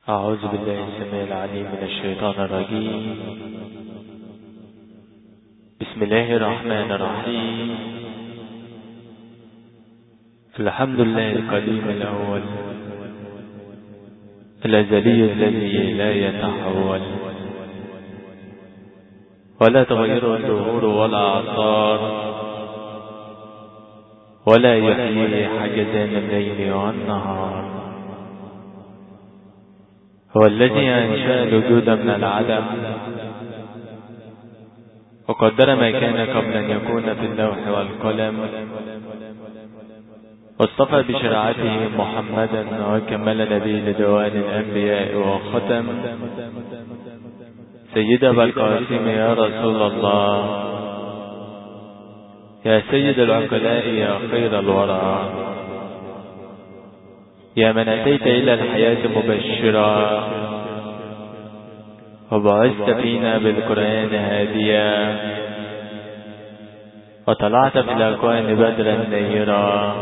أعوذ بالله السميع العليم من الشيطان الرجيم. بسم الله الرحمن الرحيم. الحمد لله القديم الأول الأزلي الذي لا يتحول ولا تغير الدهور ولا أعصار ولا يحيي حاجزان الليل والنهار. هو الذي أنشأ الوجود من العدم وقدر ما كان قبل أن يكون في اللوح والقلم، واصطفى بشرعته محمدا وكمل نبي لدوان الأنبياء وختم. سيد أبا القاسم يا رسول الله، يا سيد العقلاء، يا خير الورى، يا من أتيت إلى الحياة مبشرا وبعثت فينا بالقرآن هاديا وطلعت في الأكوان بدرا نيرا.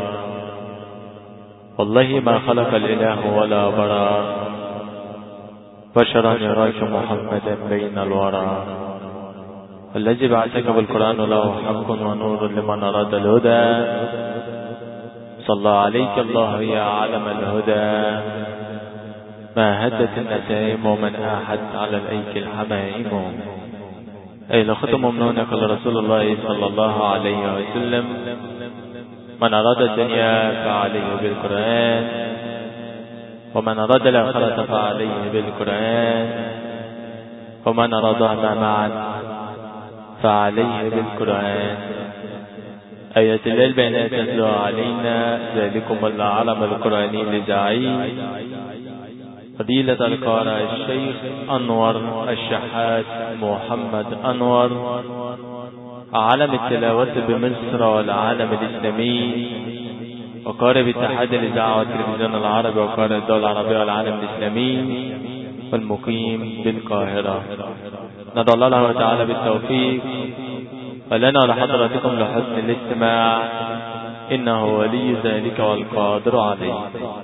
والله ما خلق الإله ولا برا بشرا يراك محمدا بين الورى. والذي بعثك بالقرآن له حق ونور لمن أراد الهدى. صلى عليك الله يا علم الهدى. ما هدت النسائم ومن آحت على الأيك الحمائم. أي لختم ممنونك لرسول الله صلى الله عليه وسلم. من أراد الدنيا فعليه بالقرآن، ومن أراد الآخرة فعليه بالقرآن، ومن أرادهما معا فعليه بالقرآن. آية الليل بين تتلو علينا ذلكم العلم القرآني لزعيم فضيلة القارئ الشيخ أنور الشحات محمد أنور، عالم التلاوة بمصر والعالم الإسلامي، وقارئ اتحاد الإذاعة والتلفزيون العربي، وقارئ الدولة العربية والعالم الإسلامي، والمقيم بالقاهرة. ندعو الله تعالى بالتوفيق ولنا ولحضراتكم لحسن الاستماع، إنه ولي ذلك والقادر عليه.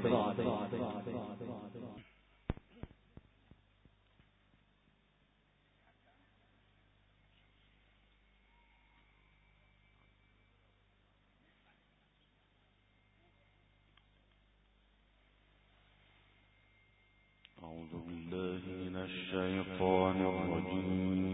أعوذ بالله من الشيطان الرجيم.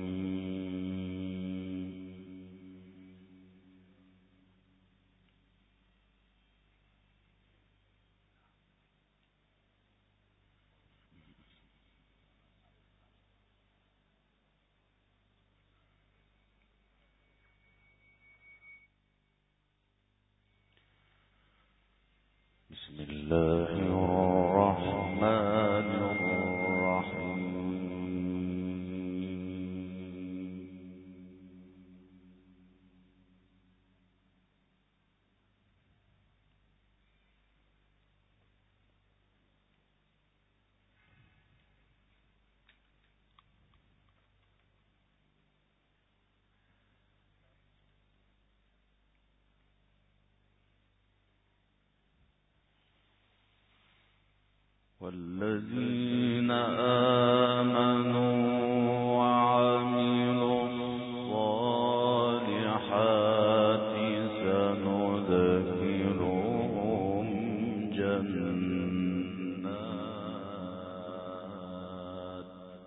بسم الله الرحمن الرحيم. والذين آمنوا وعملوا الصالحات سندخلهم جنات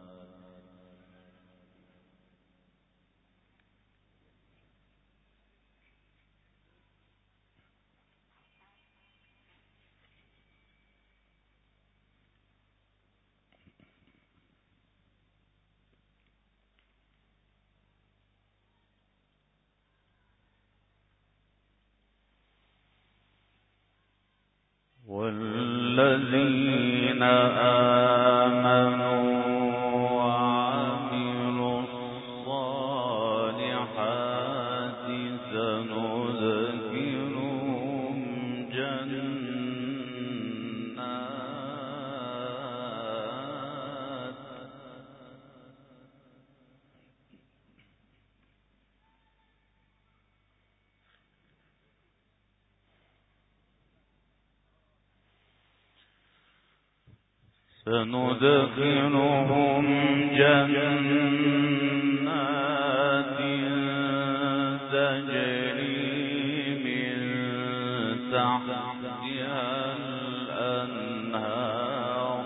والذين آمنوا وعملوا الصالحات سندخلهم جنات سندخلهم جنات تجري من تحتها الأنهار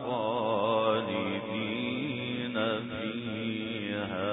خالدين فيها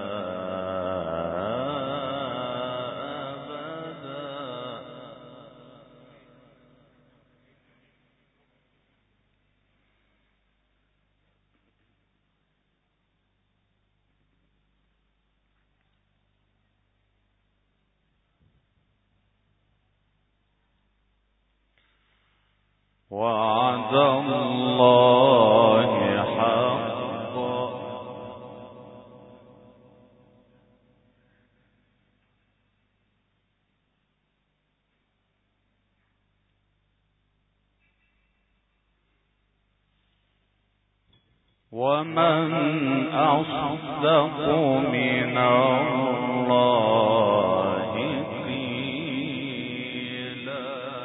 وعد الله حقا ومن أصدق من الله قيلا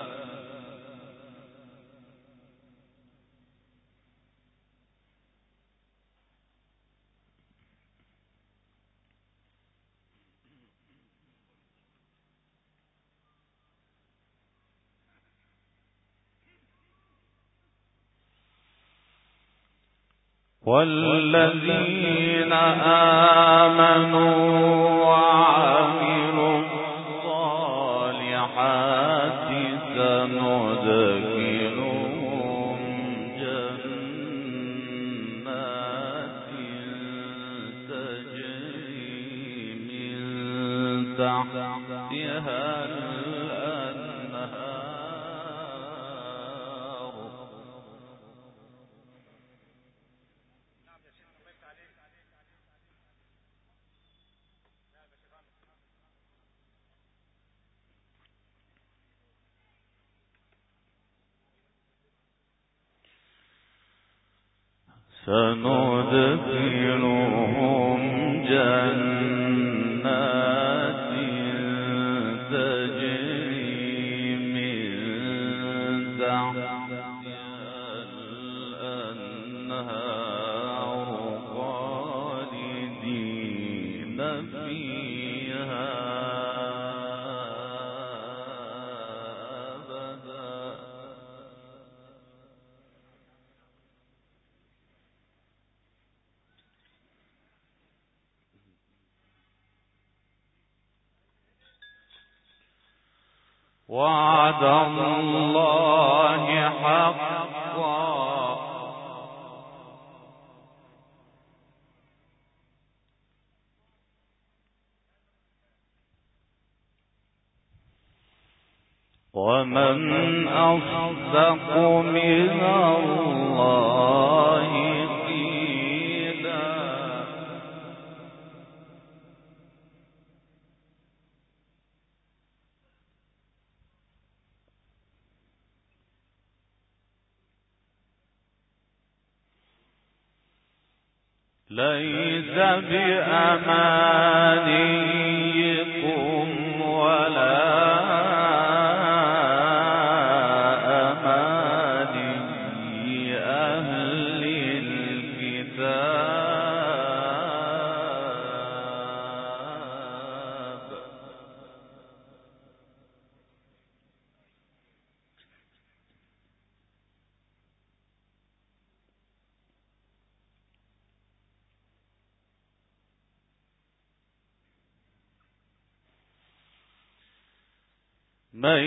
والذين آمنوا وعملوا الصالحات سندخلهم جنات تجري من تحتها الأنهار سندخلهم جنات تجري من تحتها الأنهار خالدين فيها وعد الله حقا ومن أصدق من الله قيلا ليس بأمانيكم ولا أماني أهل الكتاب من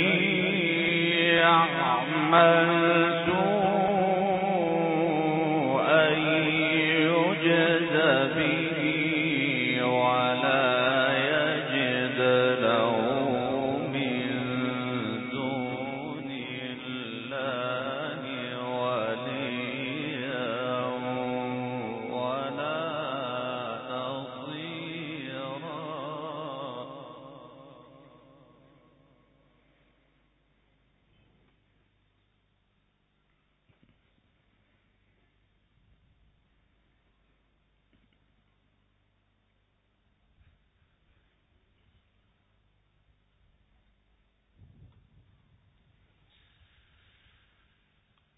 يعمل سوءا يجز به ولا يجد له من دون الله وليا ولا نصيرا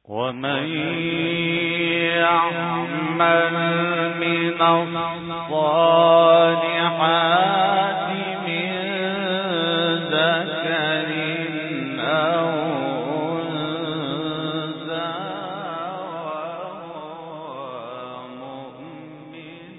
ومن يعمل من الصالحات من ذكر أو أنثى وهو مؤمن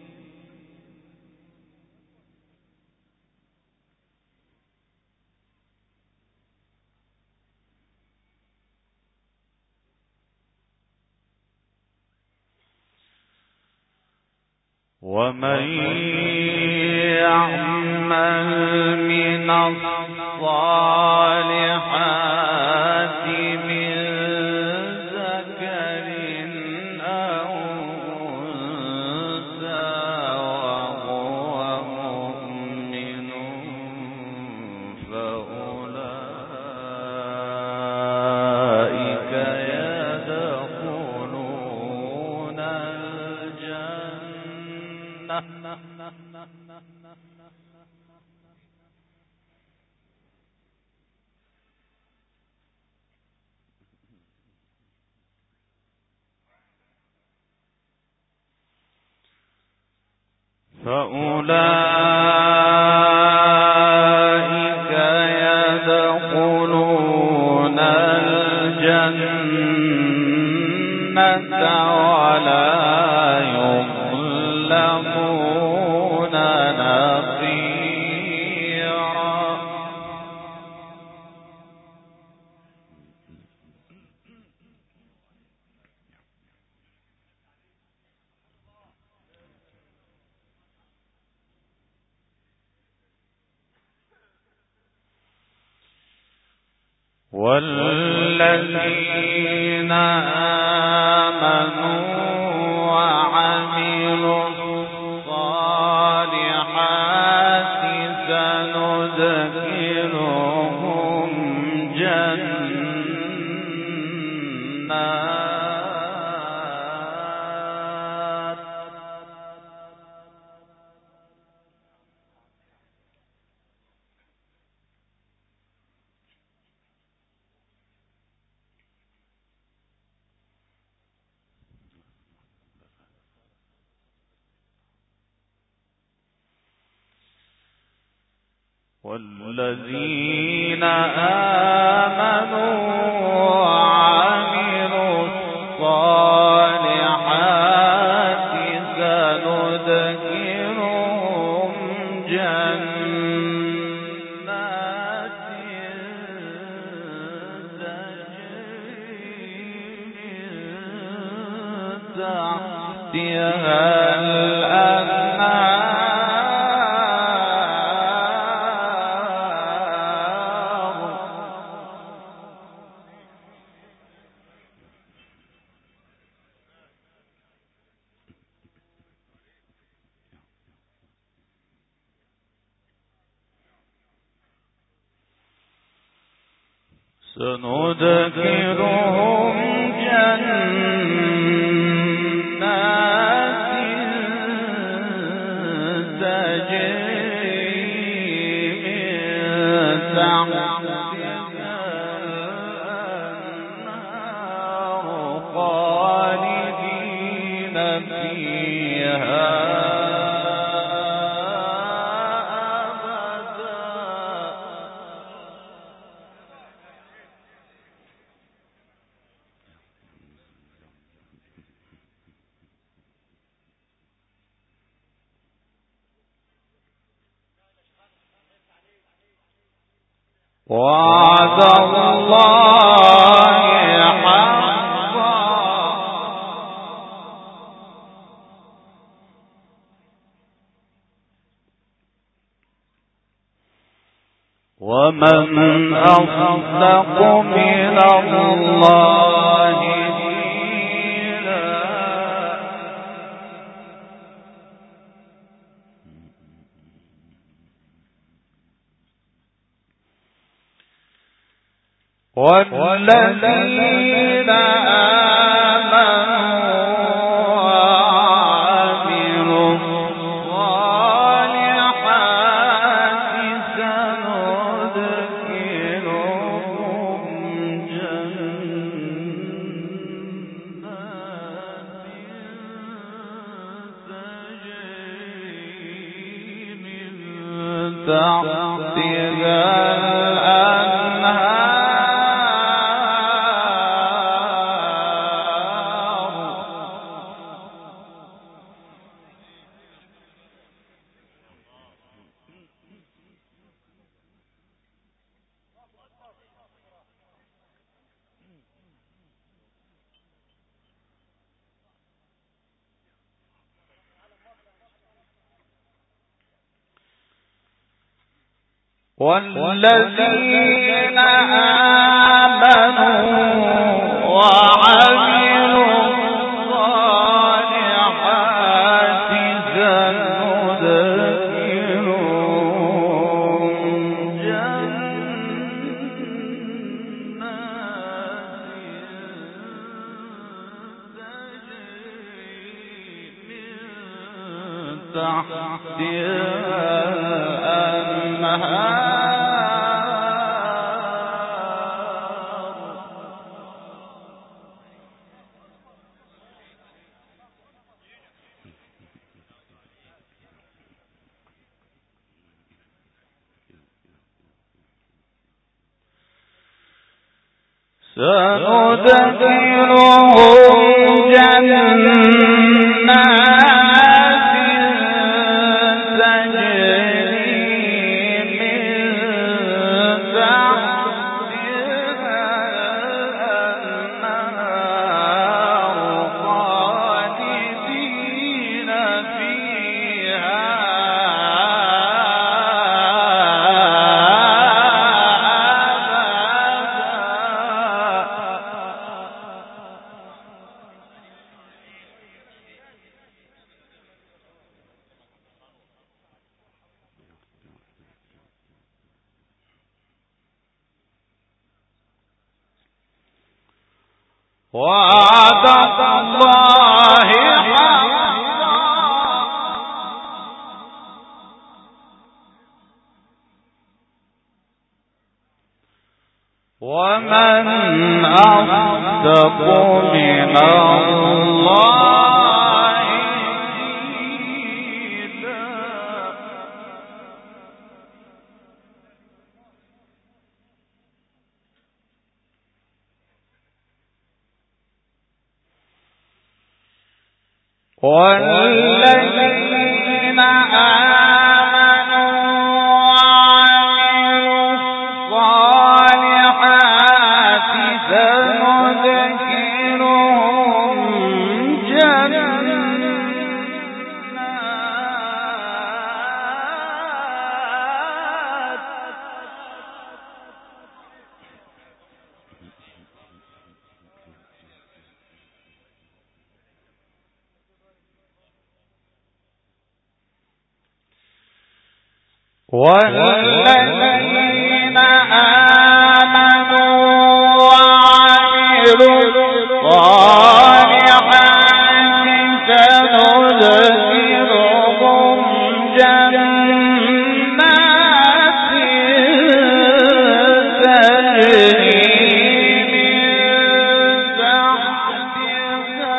ومن يعمل من الصالحات من ذكر أو أنثى وهو مؤمن فأولئك يدخلون الجنة فأولئك يدخلون الجنة ولا يظلمون نقيرا والذين آمنوا وعملوا الصالحات سندخلهم جنات والذين آمنوا وعملوا الصالحات سندخلهم جنات تجري من تحتها سندخلهم جنات تجري من تحتها الأنهار خالدين فيها وعد الله حقا ومن أصدق من الله قيلا والذين آمنوا وعملوا الصالحات سندخلهم جنات والذين آمنوا وعملوا الصالحات سندخلهم جنات تجري من تحتها سندخلهم جنات تجري من تحتها الأنهار خالدين فيها وعد الله حقا ومن أصدق من الله قيلا والذين آمنوا وعملوا الصالحات سندخلهم والذين آمنوا وعملوا الصالحات سندخلهم جنات تجري من تحتها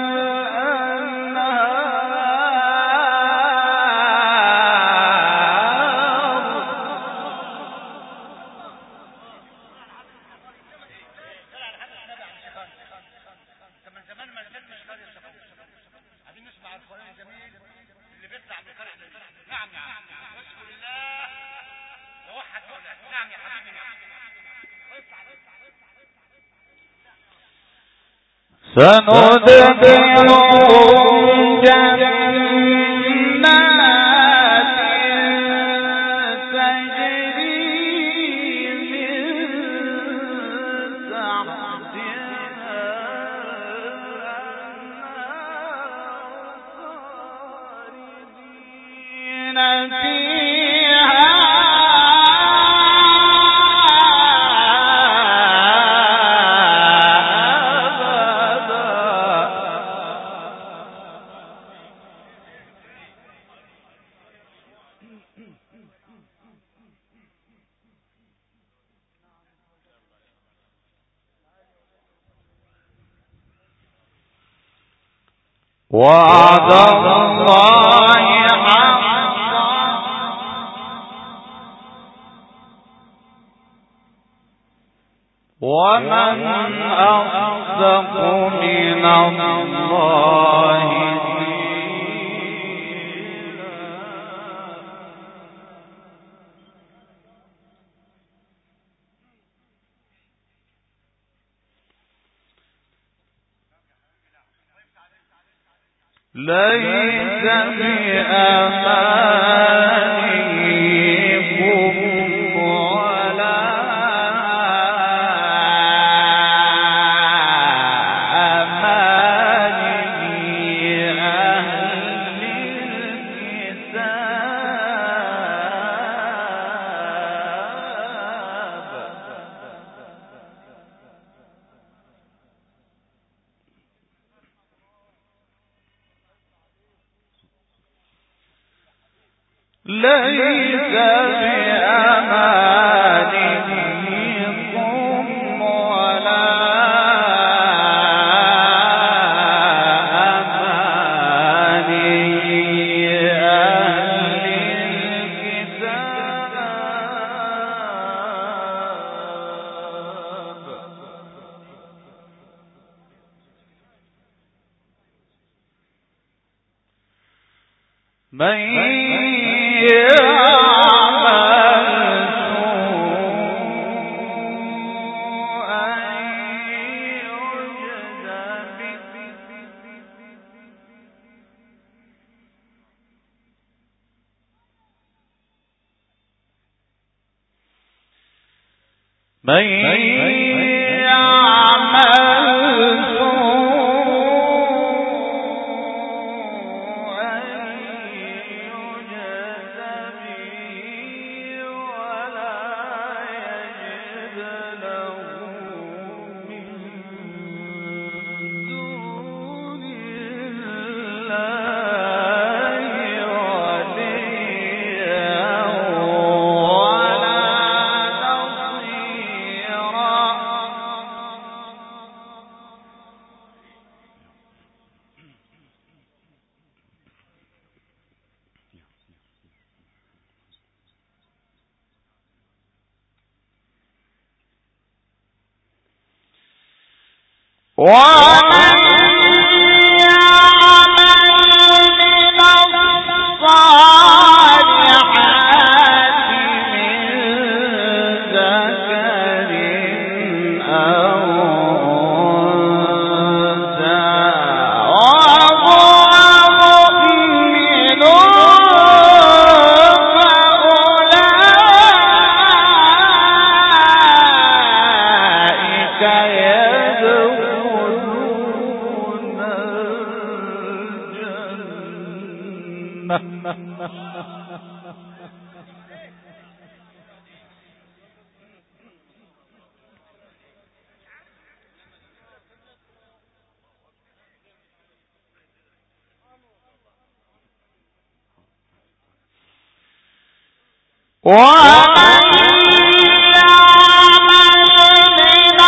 سندخلهم جنات تجري من تحتها خالدين فيها وعد الله حقا الله ليس بأمانيكم ولا أماني أهل الكتاب ليس بأمانيكم ولا أماني أهل الكتاب من ومن يعمل من الصالحات من ذكر أو أنثى وهو مؤمن فأولئك ومن يعمل من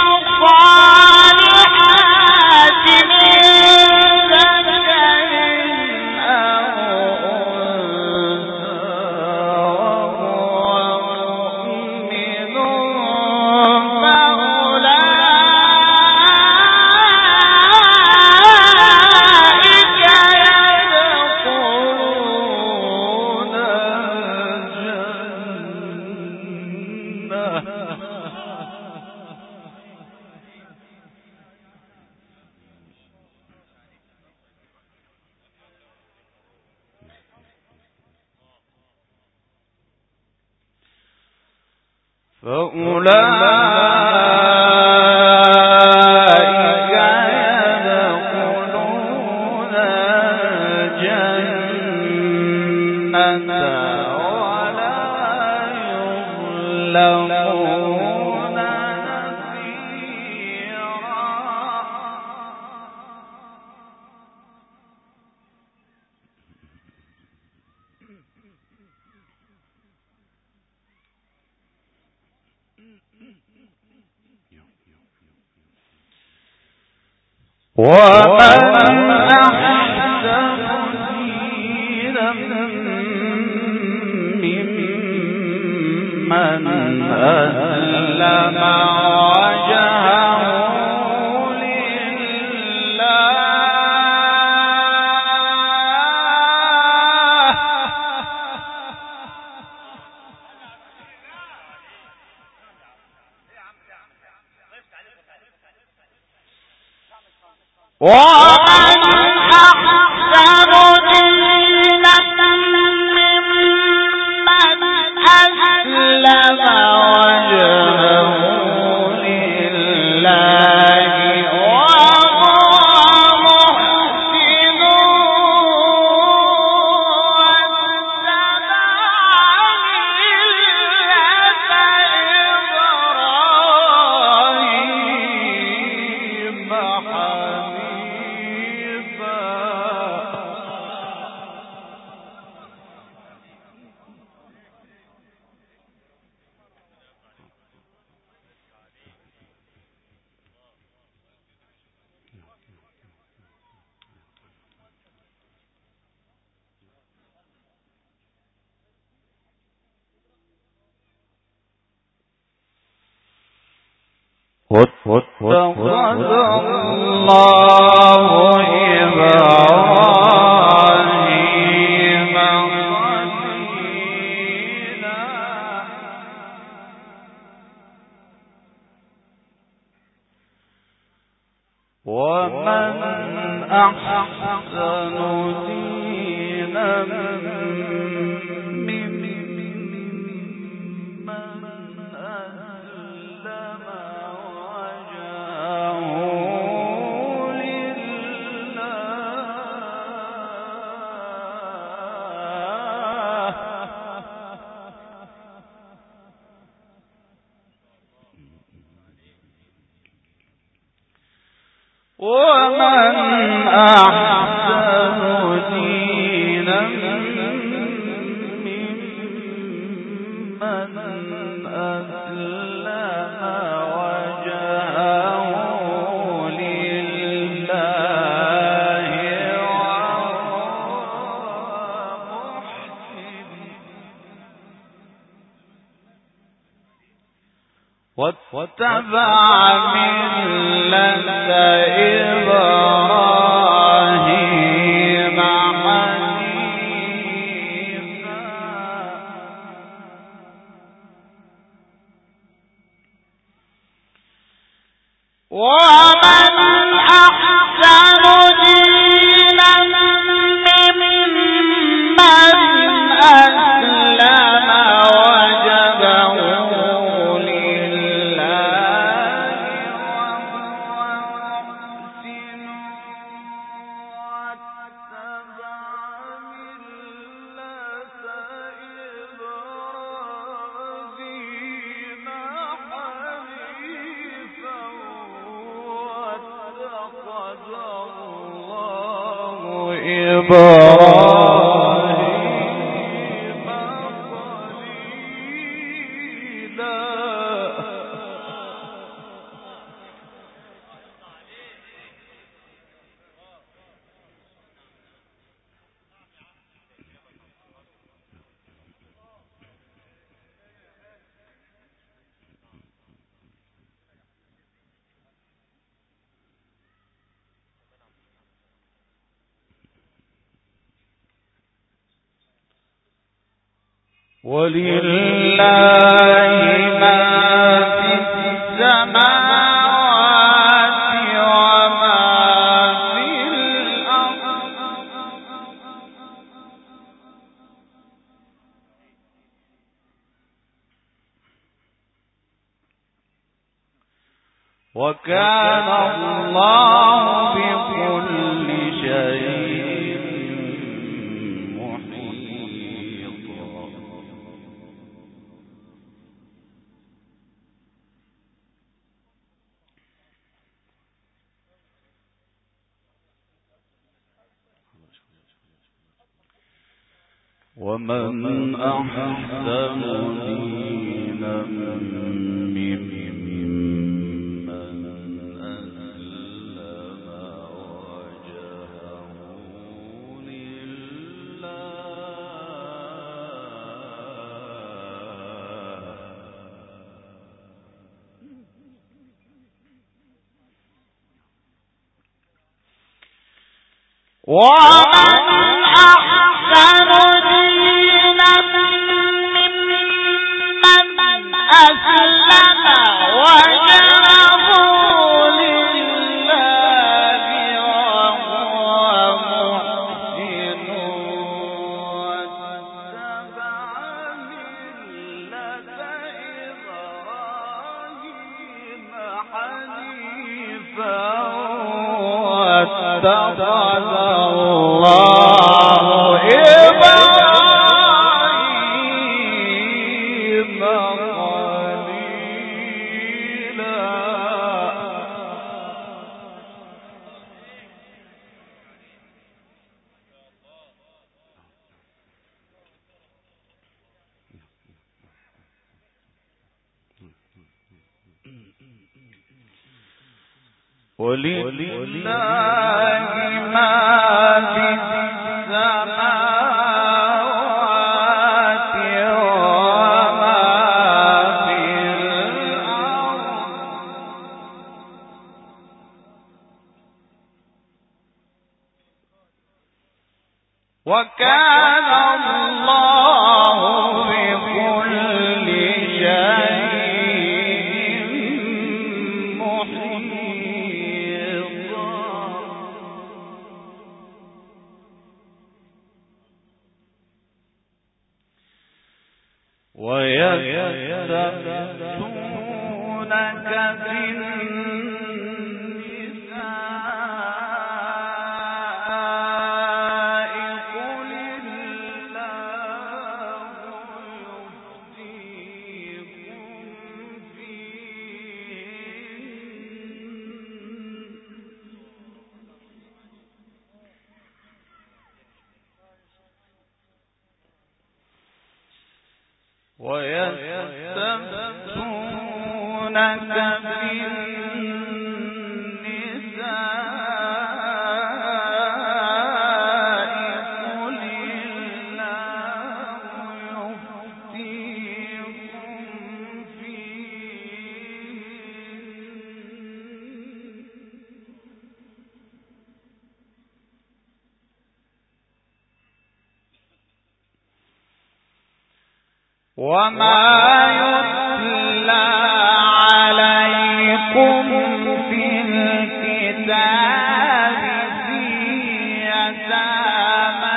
الصالحات من ذكر أو أنثى وهو مؤمن فأولئك يدخلون الجنة ولا يظلمون نصيرا ومن أحسن دينا ممن أسلم وجهه لله ومن أحسن دينا ممن أسلم وجهه لله وهو محسن واتخذ الله إبراهيم خليلا ومن أحسن دينا ومن أحسن دينا ممن أسلم وجهه لله وهو محسن واتبع ملة إبراهيم حنيفا ومن أحسن دينا ممن أسلم وجهه إبراهيم خليلا ولله ما في السماوات وما في الأرض وكان الله بكل شيء ومن أحسن دينا ممن أسلم وجهه لله ومن أحسن دينا ممن أسلم وجهه لله ولله ما في السماوات وما في الأرض وكان الله بكل شيء ويستفتونك في النساء قل الله يفتيكم ويستفتونك في النساء قل الله يفتيكم وما يتلى عليكم في الكتاب في يتامى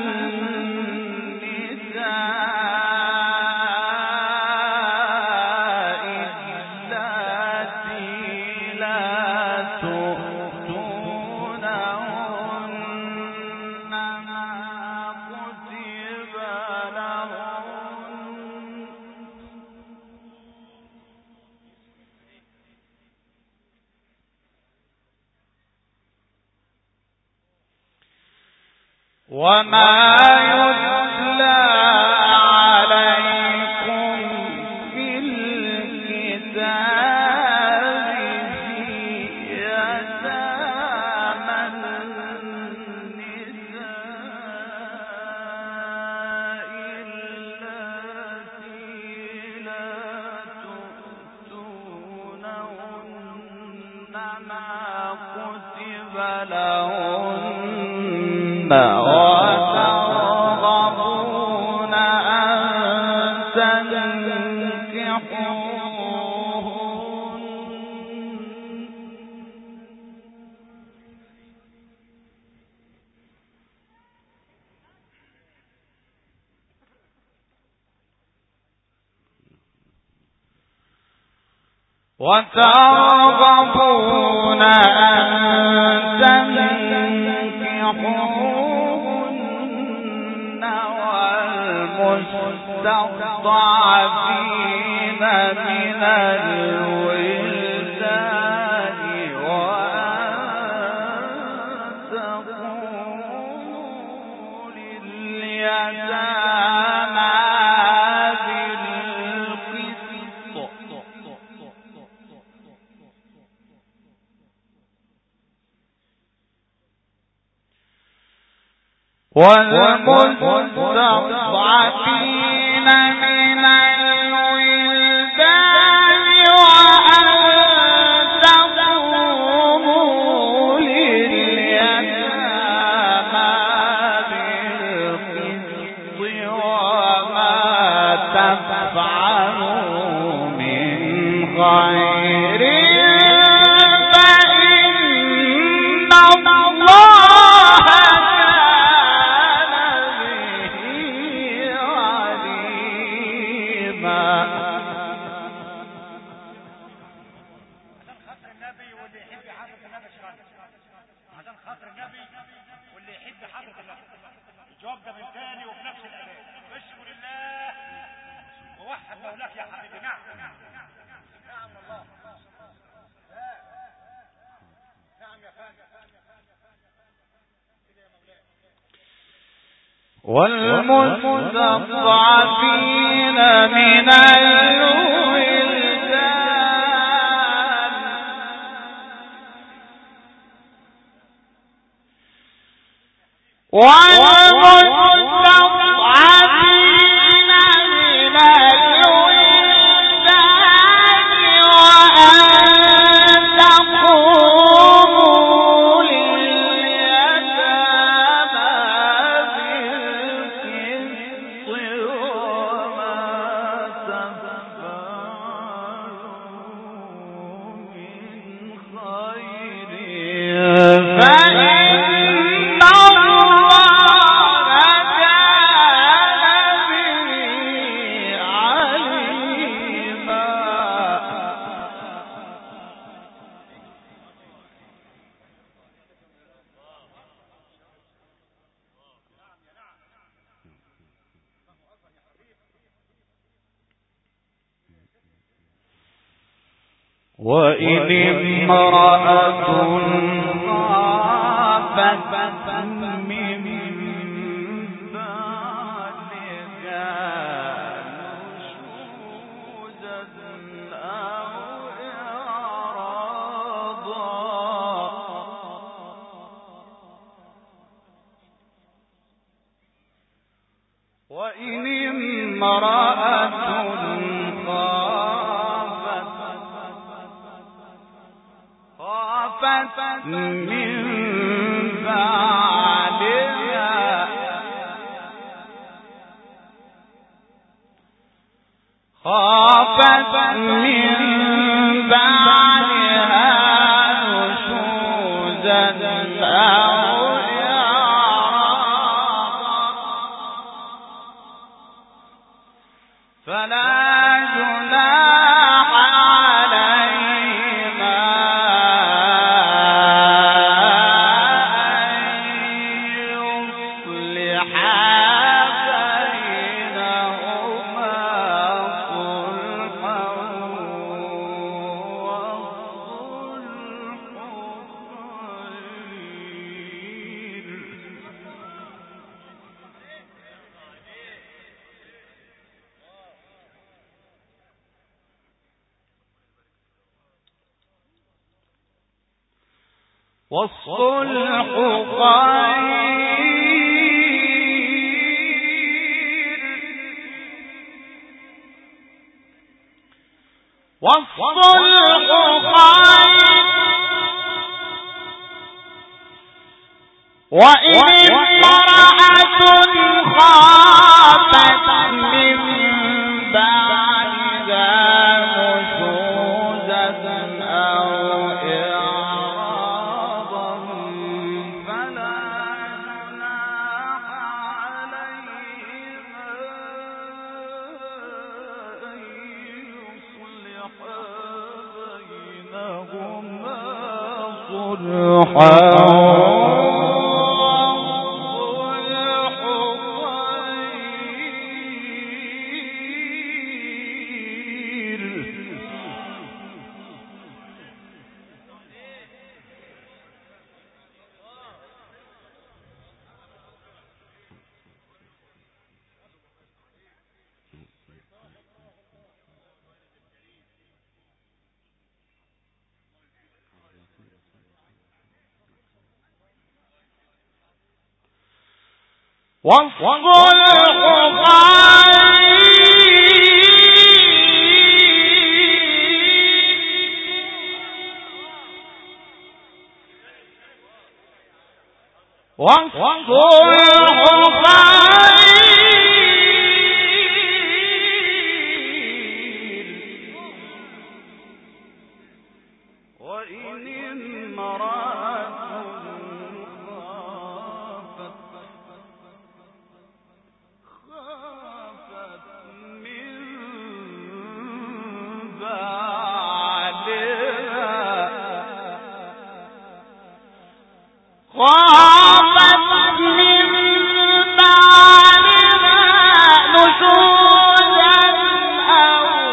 النساء اللاتي لا تؤتونهن ما كتب لهن وما يتلى عليكم في الكتاب في يتامى النساء اللاتي لا تؤتونهن ما كتب لهن وترغبون أن تنكحوهن والمستضعفين من الولدان وأن تقوموا لليتامى والمستضعفين من الولدان وأن تقوموا لليتامى بالقسط وما تفعلوا من خير فإن الله كان به عليما والمستضعفين من الولدان والمستضعفين من الولدان وأن تقوموا لليتامى بالقسط وما تفعلوا من خير فإن وإن امرأة خافت من بعلها نشوزا أو إعراضا وإن امرأة خافت من بعدها نشوزا أو إعراضا فلا جناح عليهما أن يصلحا بينهما صلحا والصلح والصلح خير والصلح خير وإن امرأة خافت من بعدها نشوزا أو إعراضا فلا جناح عليهما أن يصلحا بينهما صلحا والصلح خافت من بعدها نشوزا أو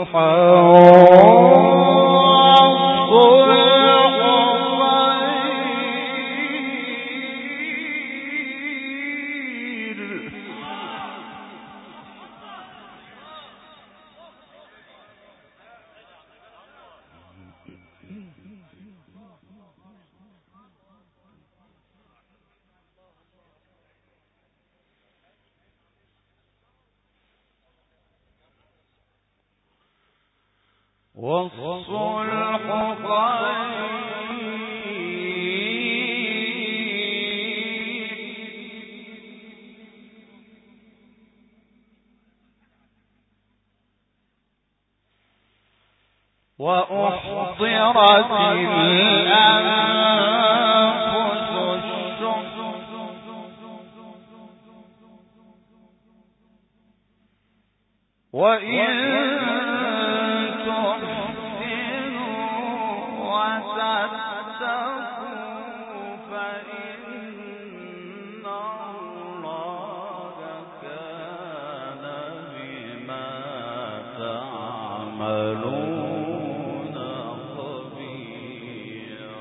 وأحضرت الأنفس الشح وإن تحسنوا وتتقوا فإن الله كان بما تعملون خبيرا.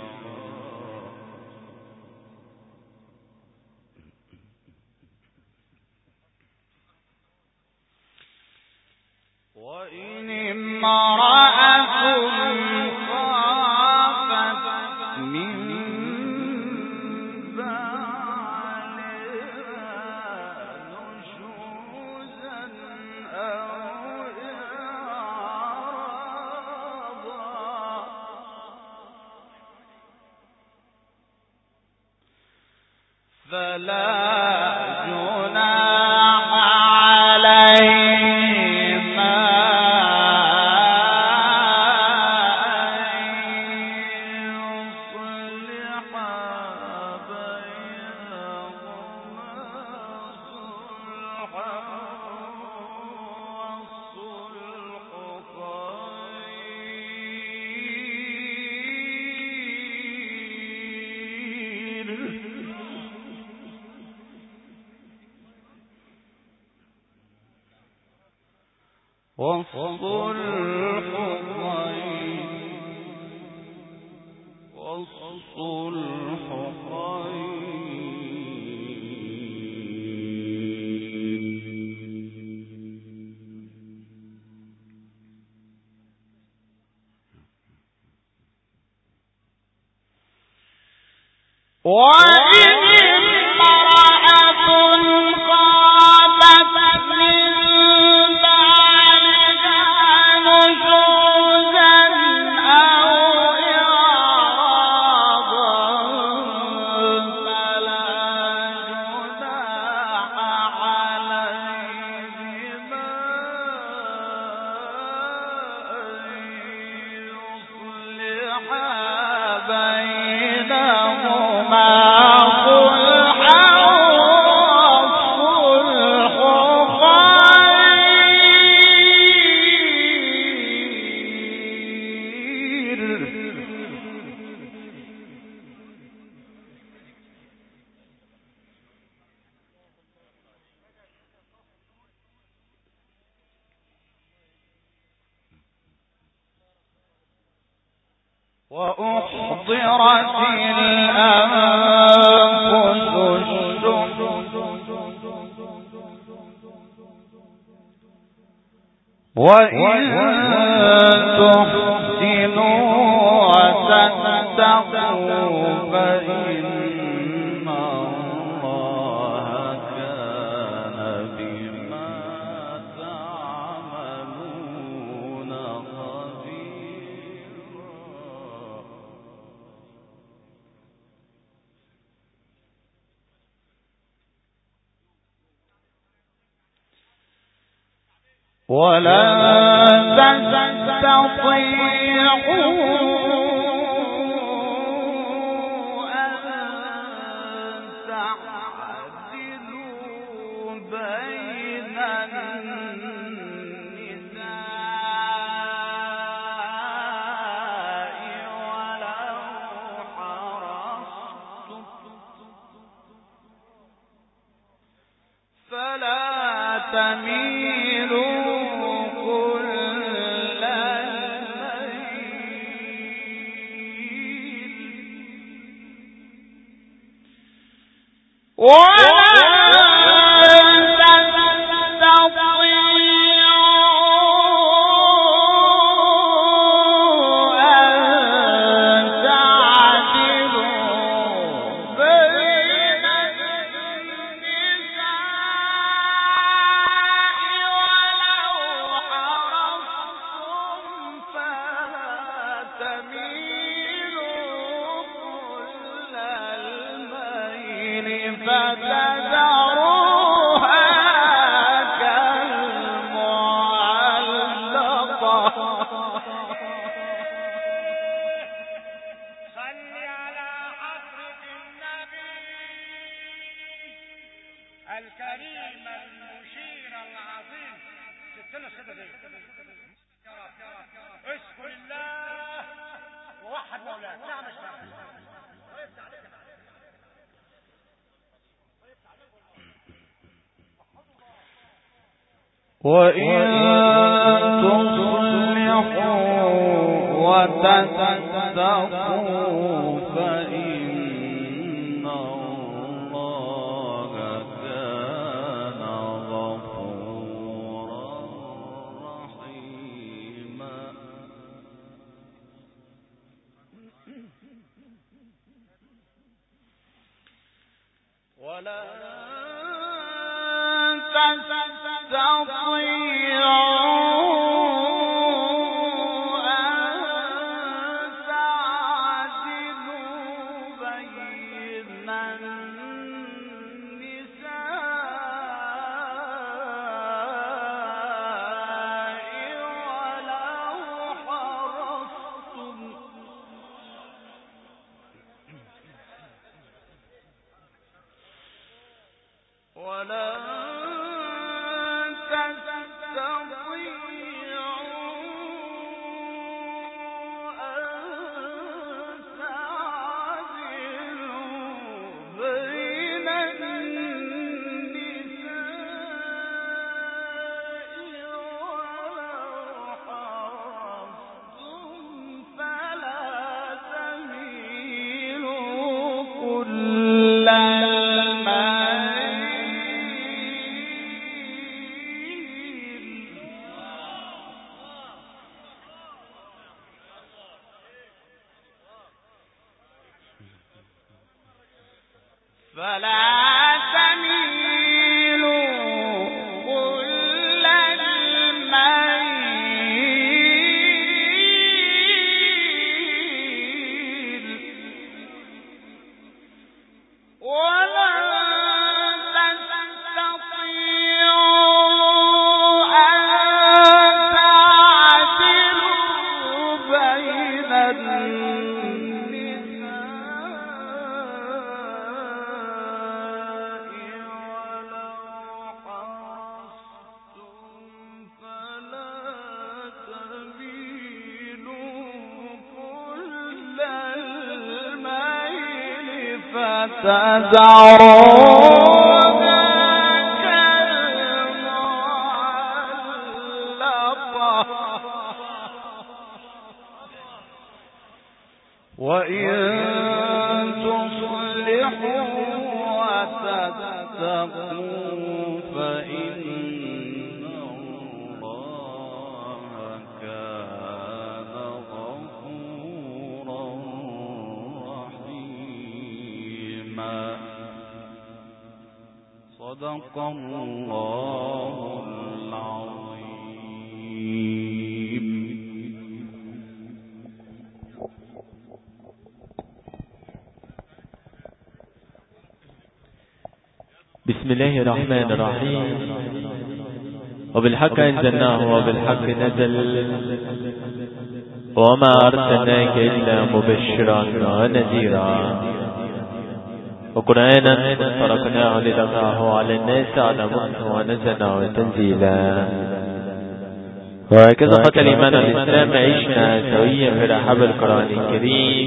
وإن امرأة خافت من بعلها نشوزا أو إعراضا فلا جناح عليهما والصلح وإن امرأة خافت من بعلها نشوزا أو إعراضا فلا جناح عليهما أن يصلحا بينهما صلحا والصلح خير. وأحضرت الأنفس الشح وإن تحسنوا وتتقوا فإن الله كان بما تعملون خبيرا. ولن تستطيعوا أن تعدلوا بين النساء ولو حرصتم فلا تميلوا كل الكريم المشير العظيم ستنا السيدة دي اذكر الله ووحد مولاك. نعم اشتغل وإن تصلحوا وتتقوا فإن الله كان غفورا رحيما. ولا صدق الله العظيم. بسم الله الرحمن الرحيم. وبالحق أنزلناه وبالحق نزل وما أرسلناك إلا مبشرا ونذيرا وقرآنا فرقناه لتقرأه على الناس على مكث ونزلناه تنزيلا. وهكذا قتل الإيمان والإسلام عشنا سويا في رحاب القرآن الكريم.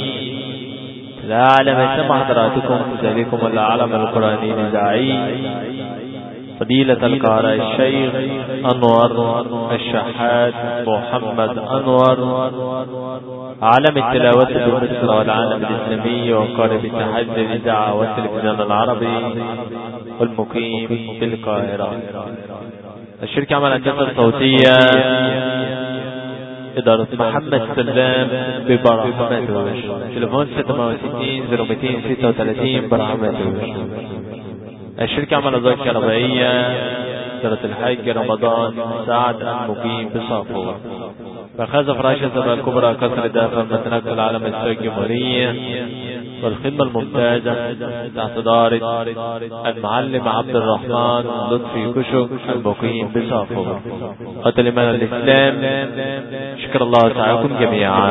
لا أعلم سمع حضراتكم ذلكم العالم القرآني نزاعي فضيلة القارئ الشيخ أنور الشحات محمد أنور، عالم التلاوة بمصر والعالم الإسلامي وقارئ اتحاد الإذاعة والتلفزيون العربي والمقيم في القاهرة. الشركة عمل الهندسة الصوتية إدارة محمد سلام ببرحمتوش. تليفون 66 0236 برحمتوش. الشركة عمل الأضواء الكهربائية إدارة الحاج رمضان سعد المقيم بصافور. فخاز فراشة سبا الكبرى كسر دافع متنقل العالم السوري الجمهورية، والخدمة الممتازة تحت دارة المعلم عبد الرحمن لطفي كشك المقيم بصافور. قتل من الإسلام. شكر الله سعيكم جميعا.